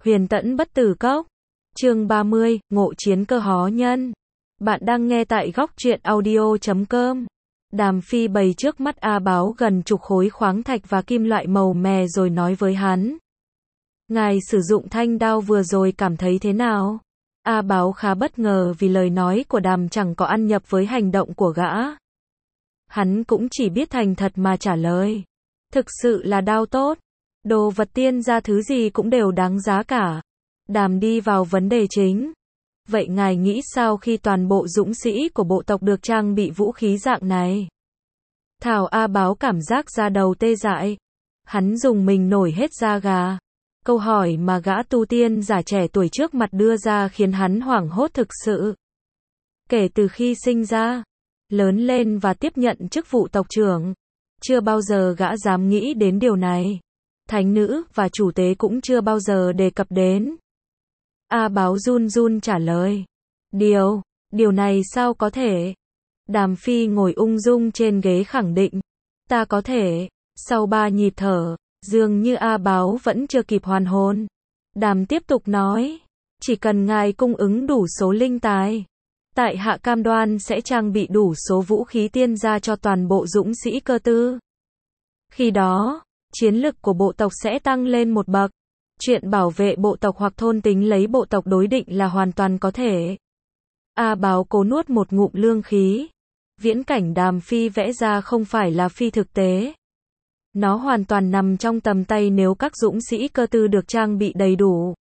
Huyền tẫn bất tử cốc. Chương 30, ngộ chiến cơ hó nhân. Bạn đang nghe tại góc truyện audio.com. Đàm Phi bày trước mắt A Báo gần chục khối khoáng thạch và kim loại màu mè rồi nói với hắn. Ngài sử dụng thanh đao vừa rồi cảm thấy thế nào? A Báo khá bất ngờ vì lời nói của Đàm chẳng có ăn nhập với hành động của gã. Hắn cũng chỉ biết thành thật mà trả lời. Thực sự là đao tốt. Đồ vật tiên gia thứ gì cũng đều đáng giá cả. Đàm đi vào vấn đề chính. Vậy ngài nghĩ sao khi toàn bộ dũng sĩ của bộ tộc được trang bị vũ khí dạng này? Thảo A Báo cảm giác da đầu tê dại. Hắn dùng mình nổi hết da gà. Câu hỏi mà gã tu tiên giả trẻ tuổi trước mặt đưa ra khiến hắn hoảng hốt thực sự. Kể từ khi sinh ra, lớn lên và tiếp nhận chức vụ tộc trưởng, chưa bao giờ gã dám nghĩ đến điều này. Thánh nữ và chủ tế cũng chưa bao giờ đề cập đến. A Báo run run trả lời. Điều này sao có thể? Đàm Phi ngồi ung dung trên ghế khẳng định. Ta có thể. Sau 3 nhịp thở, dường như A Báo vẫn chưa kịp hoàn hồn. Đàm tiếp tục nói. Chỉ cần ngài cung ứng đủ số linh tài, tại hạ cam đoan sẽ trang bị đủ số vũ khí tiên gia cho toàn bộ dũng sĩ cơ tư. Khi đó, chiến lực của bộ tộc sẽ tăng lên một bậc. Chuyện bảo vệ bộ tộc hoặc thôn tính lấy bộ tộc đối định là hoàn toàn có thể. A Báo cố nuốt một ngụm lương khí. Viễn cảnh Đàm Phi vẽ ra không phải là phi thực tế. Nó hoàn toàn nằm trong tầm tay nếu các dũng sĩ cơ tư được trang bị đầy đủ.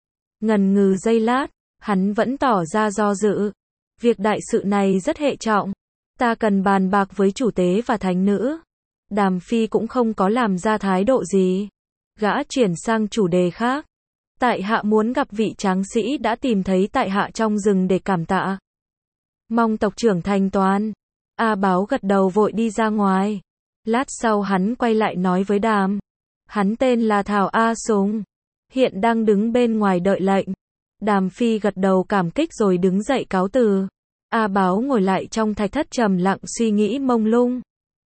Ngần ngừ giây lát, hắn vẫn tỏ ra do dự. Việc đại sự này rất hệ trọng. Ta cần bàn bạc với chủ tế và thánh nữ. Đàm Phi cũng không có làm ra thái độ gì. Gã chuyển sang chủ đề khác. Tại hạ muốn gặp vị tráng sĩ đã tìm thấy tại hạ trong rừng để cảm tạ. Mong tộc trưởng thành toàn. A Báo gật đầu vội đi ra ngoài. Lát sau hắn quay lại nói với Đàm. Hắn tên là Thảo A Sùng. Hiện đang đứng bên ngoài đợi lệnh. Đàm Phi gật đầu cảm kích rồi đứng dậy cáo từ. A Báo ngồi lại trong thạch thất trầm lặng suy nghĩ mông lung.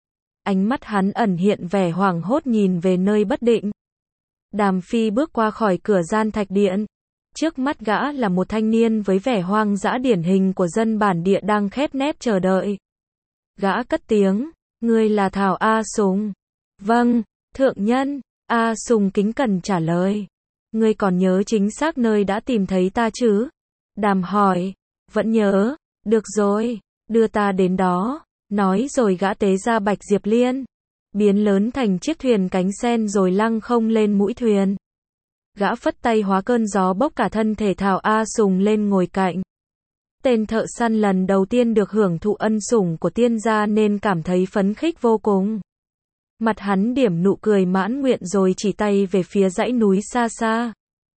Ánh mắt hắn ẩn hiện vẻ hoảng hốt nhìn về nơi bất định. Đàm Phi bước qua khỏi cửa gian thạch điện. Trước mắt gã là một thanh niên với vẻ hoang dã điển hình của dân bản địa đang khép nép chờ đợi. Gã cất tiếng, ngươi là Thảo A Sùng. Vâng, thượng nhân. A Sùng kính cẩn trả lời. Ngươi còn nhớ chính xác nơi đã tìm thấy ta chứ? Đàm hỏi. Vẫn nhớ. Được rồi, đưa ta đến đó. Nói rồi gã tế ra bạch diệp liên. Biến lớn thành chiếc thuyền cánh sen rồi lăng không lên mũi thuyền. Gã phất tay hóa cơn gió bốc cả thân thể Thảo A Sùng lên ngồi cạnh. Tên thợ săn lần đầu tiên được hưởng thụ ân sủng của tiên gia nên cảm thấy phấn khích vô cùng. Mặt hắn điểm nụ cười mãn nguyện rồi chỉ tay về phía dãy núi xa xa.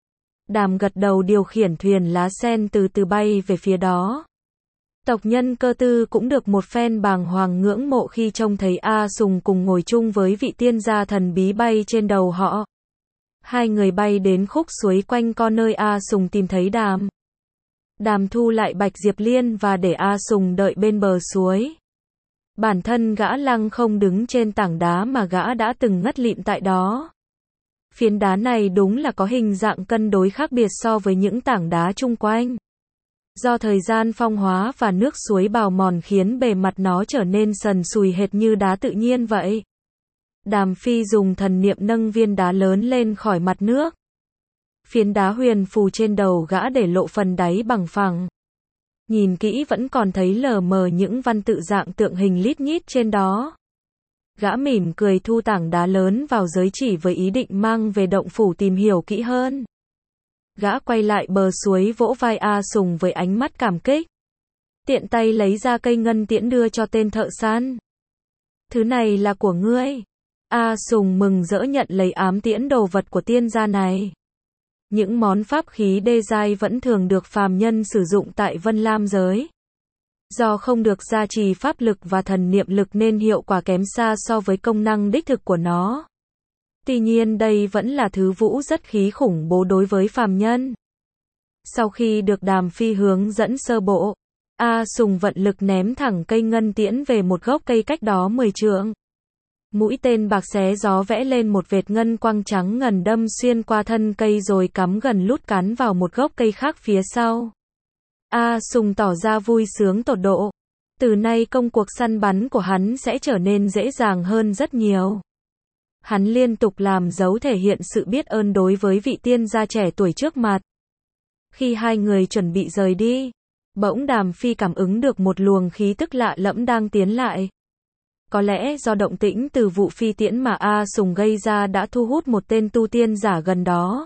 Đàm gật đầu điều khiển thuyền lá sen từ từ bay về phía đó. Tộc nhân cơ tư cũng được một phen bàng hoàng ngưỡng mộ khi trông thấy A Sùng cùng ngồi chung với vị tiên gia thần bí bay trên đầu họ. Hai người bay đến khúc suối quanh co nơi A Sùng tìm thấy Đàm. Đàm thu lại bạch diệp liên và để A Sùng đợi bên bờ suối. Bản thân gã lăng không đứng trên tảng đá mà gã đã từng ngất lịm tại đó. Phiến đá này đúng là có hình dạng cân đối khác biệt so với những tảng đá chung quanh. Do thời gian phong hóa và nước suối bào mòn khiến bề mặt nó trở nên sần sùi hệt như đá tự nhiên vậy. Đàm Phi dùng thần niệm nâng viên đá lớn lên khỏi mặt nước. Phiến đá huyền phù trên đầu gã để lộ phần đáy bằng phẳng. Nhìn kỹ vẫn còn thấy lờ mờ những văn tự dạng tượng hình lít nhít trên đó. Gã mỉm cười thu tảng đá lớn vào giới chỉ với ý định mang về động phủ tìm hiểu kỹ hơn. Gã quay lại bờ suối vỗ vai A Sùng với ánh mắt cảm kích. Tiện tay lấy ra cây ngân tiễn đưa cho tên thợ săn. Thứ này là của ngươi. A Sùng mừng rỡ nhận lấy ám tiễn đồ vật của tiên gia này. Những món pháp khí đê giai vẫn thường được phàm nhân sử dụng tại Vân Lam giới. Do không được gia trì pháp lực và thần niệm lực nên hiệu quả kém xa so với công năng đích thực của nó. Tuy nhiên đây vẫn là thứ vũ rất khí khủng bố đối với phàm nhân. Sau khi được Đàm Phi hướng dẫn sơ bộ, A Sùng vận lực ném thẳng cây ngân tiễn về một gốc cây cách đó 10 trượng. Mũi tên bạc xé gió vẽ lên một vệt ngân quang trắng ngần đâm xuyên qua thân cây rồi cắm gần lút cán vào một gốc cây khác phía sau. A Sùng tỏ ra vui sướng tột độ. Từ nay công cuộc săn bắn của hắn sẽ trở nên dễ dàng hơn rất nhiều. Hắn liên tục làm dấu thể hiện sự biết ơn đối với vị tiên gia trẻ tuổi trước mặt. Khi hai người chuẩn bị rời đi, bỗng Đàm Phi cảm ứng được một luồng khí tức lạ lẫm đang tiến lại. Có lẽ do động tĩnh từ vụ phi tiễn mà A Sùng gây ra đã thu hút một tên tu tiên giả gần đó.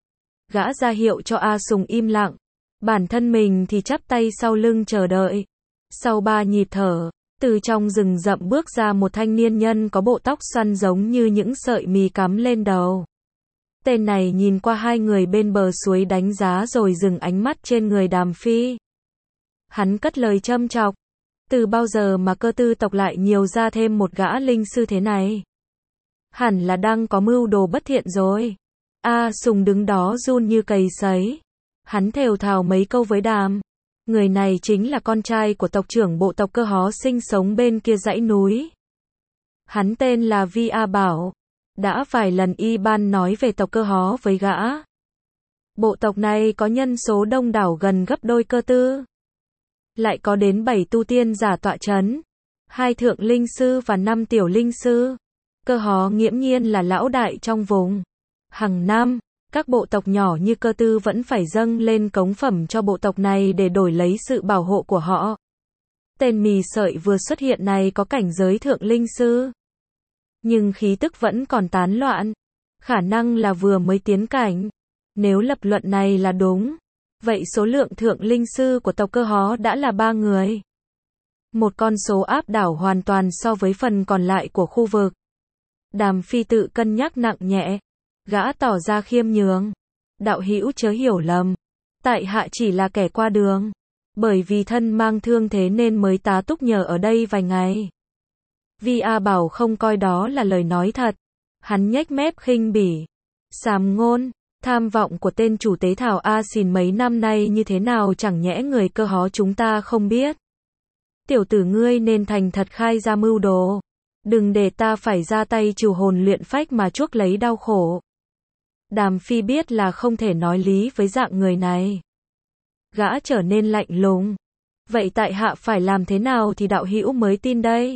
Gã ra hiệu cho A Sùng im lặng. Bản thân mình thì chắp tay sau lưng chờ đợi. Sau 3 nhịp thở, từ trong rừng rậm bước ra một thanh niên nhân có bộ tóc xoăn giống như những sợi mì cắm lên đầu. Tên này nhìn qua hai người bên bờ suối đánh giá rồi dừng ánh mắt trên người Đàm Phi. Hắn cất lời châm chọc. Từ bao giờ mà Cơ Tư tộc lại nhiều ra thêm một gã linh sư thế này? Hẳn là đang có mưu đồ bất thiện rồi. A Sùng đứng đó run như cầy sấy. Hắn thều thào mấy câu với Đàm. Người này chính là con trai của tộc trưởng bộ tộc Cơ Hó sinh sống bên kia dãy núi. Hắn tên là Vi A Bảo. Đã vài lần Y Ban nói về tộc Cơ Hó với gã. Bộ tộc này có nhân số đông đảo gần gấp đôi Cơ Tư. Lại có đến 7 tu tiên giả tọa chấn, 2 thượng linh sư và 5 tiểu linh sư. Cơ Hó nghiễm nhiên là lão đại trong vùng. Hàng năm, các bộ tộc nhỏ như Cơ Tư vẫn phải dâng lên cống phẩm cho bộ tộc này để đổi lấy sự bảo hộ của họ. Tên mì sợi vừa xuất hiện này có cảnh giới thượng linh sư, nhưng khí tức vẫn còn tán loạn. Khả năng là vừa mới tiến cảnh. Nếu lập luận này là đúng, vậy số lượng thượng linh sư của tộc Cơ Hó đã là 3 người. Một con số áp đảo hoàn toàn so với phần còn lại của khu vực. Đàm Phi tự cân nhắc nặng nhẹ. Gã tỏ ra khiêm nhường. Đạo hữu chớ hiểu lầm. Tại hạ chỉ là kẻ qua đường. Bởi vì thân mang thương thế nên mới tá túc nhờ ở đây vài ngày. Vi A Bảo không coi đó là lời nói thật. Hắn nhếch mép khinh bỉ. Sàm ngôn. Tham vọng của tên chủ tế Thảo A Xìn mấy năm nay như thế nào chẳng nhẽ người Cơ Hó chúng ta không biết. Tiểu tử ngươi nên thành thật khai ra mưu đồ. Đừng để ta phải ra tay trừ hồn luyện phách mà chuốc lấy đau khổ. Đàm Phi biết là không thể nói lý với dạng người này. Gã trở nên lạnh lùng. Vậy tại hạ phải làm thế nào thì đạo hữu mới tin đây?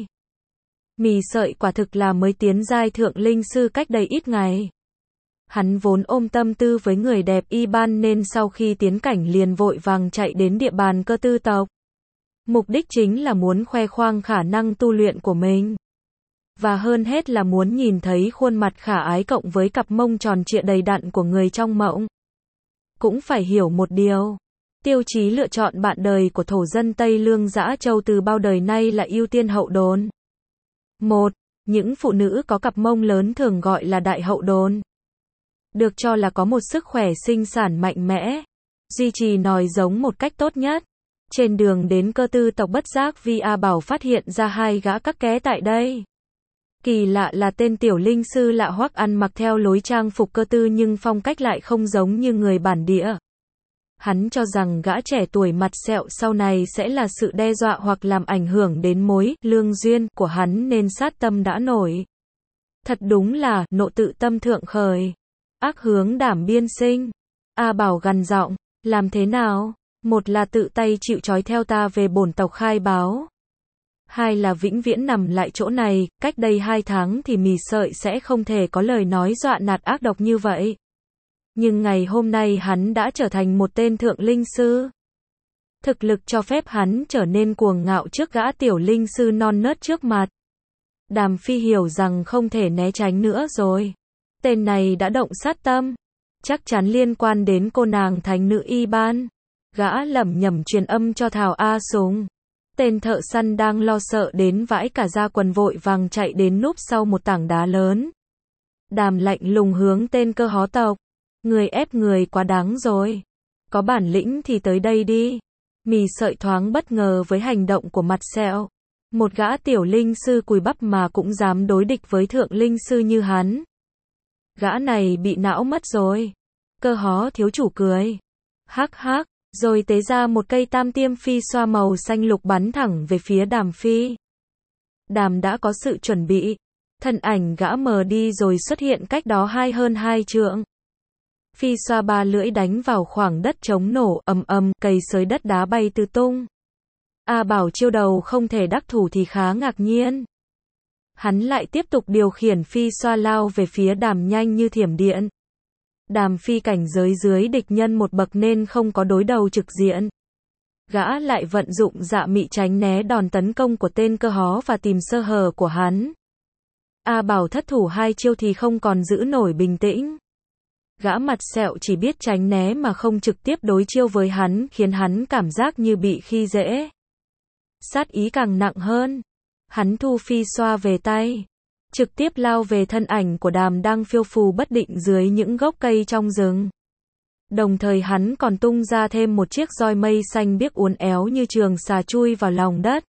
Mì sợi quả thực là mới tiến giai thượng linh sư cách đây ít ngày. Hắn vốn ôm tâm tư với người đẹp Y Ban nên sau khi tiến cảnh liền vội vàng chạy đến địa bàn Cơ Tư tộc. Mục đích chính là muốn khoe khoang khả năng tu luyện của mình. Và hơn hết là muốn nhìn thấy khuôn mặt khả ái cộng với cặp mông tròn trịa đầy đặn của người trong mộng. Cũng phải hiểu một điều. Tiêu chí lựa chọn bạn đời của thổ dân Tây Lương Dã Châu từ bao đời nay là ưu tiên hậu đồn. 1. Những phụ nữ có cặp mông lớn thường gọi là đại hậu đồn. Được cho là có một sức khỏe sinh sản mạnh mẽ, duy trì nòi giống một cách tốt nhất. Trên đường đến Cơ Tư tộc bất giác Vi A Bảo phát hiện ra 2 gã các ké tại đây. Kỳ lạ là tên tiểu linh sư lạ hoắc ăn mặc theo lối trang phục Cơ Tư nhưng phong cách lại không giống như người bản địa. Hắn cho rằng gã trẻ tuổi mặt sẹo sau này sẽ là sự đe dọa hoặc làm ảnh hưởng đến mối lương duyên của hắn nên sát tâm đã nổi. Thật đúng là nộ tự tâm thượng khởi, ác hướng đảm biên sinh. A Bảo gằn giọng, làm thế nào? Một là tự tay chịu trói theo ta về bổn tộc khai báo. 2 là vĩnh viễn nằm lại chỗ này, cách đây 2 tháng thì mì sợi sẽ không thể có lời nói dọa nạt ác độc như vậy. Nhưng ngày hôm nay hắn đã trở thành một tên thượng linh sư. Thực lực cho phép hắn trở nên cuồng ngạo trước gã tiểu linh sư non nớt trước mặt. Đàm Phi hiểu rằng không thể né tránh nữa rồi. Tên này đã động sát tâm. Chắc chắn liên quan đến cô nàng thánh nữ Y Ban. Gã lẩm nhẩm truyền âm cho Thảo A Sùng. Tên thợ săn đang lo sợ đến vãi cả da quần vội vàng chạy đến núp sau một tảng đá lớn. Đàm lạnh lùng hướng tên Cơ Hó tộc. Người ép người quá đáng rồi. Có bản lĩnh thì tới đây đi. Mì sợi thoáng bất ngờ với hành động của mặt sẹo. Một gã tiểu linh sư cùi bắp mà cũng dám đối địch với thượng linh sư như hắn. Gã này bị não mất rồi. Cơ Hó thiếu chủ cười. Hắc hắc, rồi tế ra một cây tam tiêm phi xoa màu xanh lục bắn thẳng về phía Đàm Phi. Đàm đã có sự chuẩn bị. Thân ảnh gã mờ đi rồi xuất hiện cách đó hơn 2 trượng. Phi xoa ba lưỡi đánh vào khoảng đất trống nổ, ầm ầm, cày xới đất đá bay tứ tung. A Bảo chiêu đầu không thể đắc thủ thì khá ngạc nhiên. Hắn lại tiếp tục điều khiển phi xoa lao về phía Đàm nhanh như thiểm điện. Đàm phi cảnh giới dưới địch nhân một bậc nên không có đối đầu trực diện. Gã lại vận dụng dạ mị tránh né đòn tấn công của tên cơ hó và tìm sơ hở của hắn. A Bảo thất thủ 2 chiêu thì không còn giữ nổi bình tĩnh. Gã mặt sẹo chỉ biết tránh né mà không trực tiếp đối chiêu với hắn, khiến hắn cảm giác như bị khi dễ. Sát ý càng nặng hơn. Hắn thu phi xoa về tay, trực tiếp lao về thân ảnh của Đàm đang phiêu phù bất định dưới những gốc cây trong rừng. Đồng thời hắn còn tung ra thêm một chiếc roi mây xanh biếc uốn éo như trường xà chui vào lòng đất.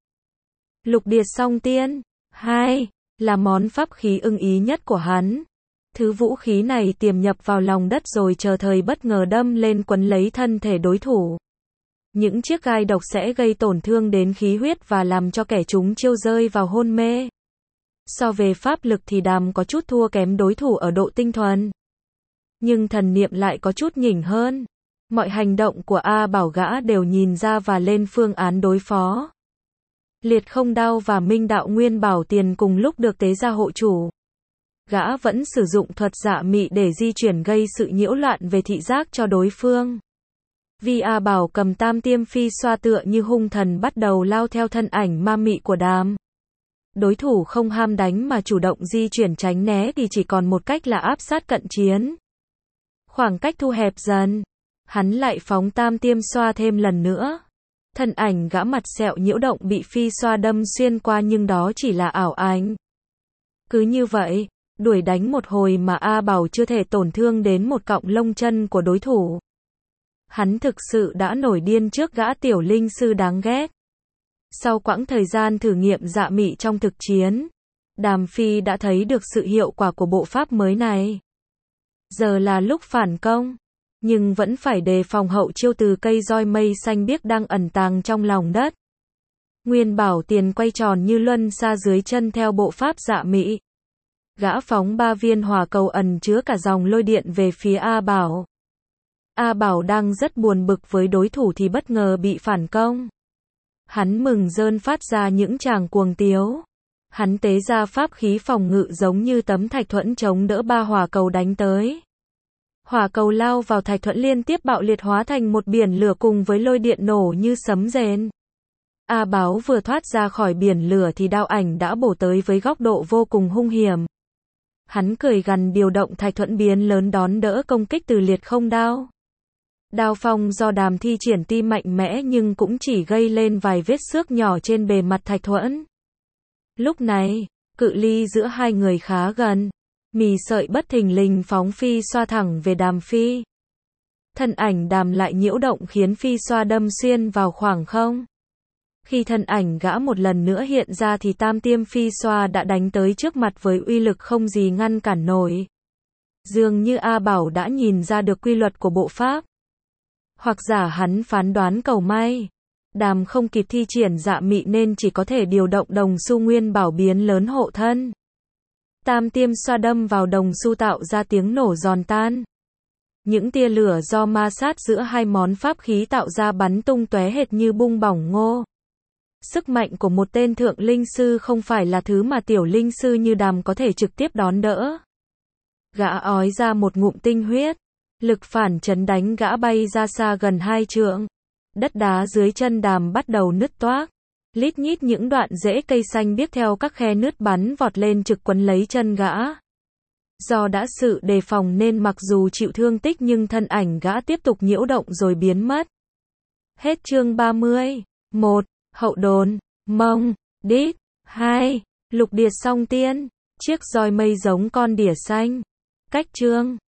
Lục Điệt Song Tiên 2 là món pháp khí ưng ý nhất của hắn. Thứ vũ khí này tiềm nhập vào lòng đất rồi chờ thời bất ngờ đâm lên quấn lấy thân thể đối thủ. Những chiếc gai độc sẽ gây tổn thương đến khí huyết và làm cho kẻ chúng chiêu rơi vào hôn mê. So về pháp lực thì Đàm có chút thua kém đối thủ ở độ tinh thuần. Nhưng thần niệm lại có chút nhỉnh hơn. Mọi hành động của A Bảo gã đều nhìn ra và lên phương án đối phó. Liệt Không Đao và Minh Đạo Nguyên Bảo Tiền cùng lúc được tế ra hộ chủ. Gã vẫn sử dụng thuật dạ mị để di chuyển gây sự nhiễu loạn về thị giác cho đối phương. Vì A Bảo cầm tam tiêm phi xoa tựa như hung thần bắt đầu lao theo thân ảnh ma mị của Đàm. Đối thủ không ham đánh mà chủ động di chuyển tránh né thì chỉ còn một cách là áp sát cận chiến. Khoảng cách thu hẹp dần. Hắn lại phóng tam tiêm xoa thêm lần nữa. Thân ảnh gã mặt sẹo nhiễu động bị phi xoa đâm xuyên qua nhưng đó chỉ là ảo ảnh. Cứ như vậy, đuổi đánh một hồi mà A Bảo chưa thể tổn thương đến một cọng lông chân của đối thủ. Hắn thực sự đã nổi điên trước gã tiểu linh sư đáng ghét. Sau quãng thời gian thử nghiệm dạ mị trong thực chiến, Đàm Phi đã thấy được sự hiệu quả của bộ pháp mới này. Giờ là lúc phản công, nhưng vẫn phải đề phòng hậu chiêu từ cây roi mây xanh biếc đang ẩn tàng trong lòng đất. Nguyên Bảo Tiền quay tròn như luân xa dưới chân theo bộ pháp dạ mị. Gã phóng 3 viên hỏa cầu ẩn chứa cả dòng lôi điện về phía A Bảo. A Bảo đang rất buồn bực với đối thủ thì bất ngờ bị phản công. Hắn mừng rơn phát ra những tràng cuồng tiếu. Hắn tế ra pháp khí phòng ngự giống như tấm thạch thuẫn chống đỡ 3 hỏa cầu đánh tới. Hỏa cầu lao vào thạch thuẫn liên tiếp bạo liệt hóa thành một biển lửa cùng với lôi điện nổ như sấm rền. A Bảo vừa thoát ra khỏi biển lửa thì đao ảnh đã bổ tới với góc độ vô cùng hung hiểm. Hắn cười gằn điều động thạch thuẫn biến lớn đón đỡ công kích từ Liệt Không Đao. Đao phong do Đàm thi triển tuy mạnh mẽ nhưng cũng chỉ gây lên vài vết xước nhỏ trên bề mặt thạch thuẫn. Lúc này, cự ly giữa hai người khá gần. Mì sợi bất thình lình phóng phi xoa thẳng về Đàm Phi. Thân ảnh Đàm lại nhiễu động khiến phi xoa đâm xuyên vào khoảng không. Khi thân ảnh gã một lần nữa hiện ra thì tam tiêm phi xoa đã đánh tới trước mặt với uy lực không gì ngăn cản nổi. Dường như A Bảo đã nhìn ra được quy luật của bộ pháp. Hoặc giả hắn phán đoán cầu may. Đàm không kịp thi triển dạ mị nên chỉ có thể điều động đồng xu nguyên bảo biến lớn hộ thân. Tam tiêm xoa đâm vào đồng xu tạo ra tiếng nổ giòn tan. Những tia lửa do ma sát giữa hai món pháp khí tạo ra bắn tung tóe hệt như bung bỏng ngô. Sức mạnh của một tên thượng linh sư không phải là thứ mà tiểu linh sư như Đàm có thể trực tiếp đón đỡ. Gã ói ra một ngụm tinh huyết. Lực phản chấn đánh gã bay ra xa gần 2 trượng. Đất đá dưới chân Đàm bắt đầu nứt toác. Lít nhít những đoạn rễ cây xanh biếc theo các khe nứt bắn vọt lên trực quấn lấy chân gã. Do đã sự đề phòng nên mặc dù chịu thương tích nhưng thân ảnh gã tiếp tục nhiễu động rồi biến mất. Hết chương 30. 1. Hậu đồn. Mông. Đít. 2. Lục Điệt Song Tiên. Chiếc roi mây giống con đỉa xanh. Cách chương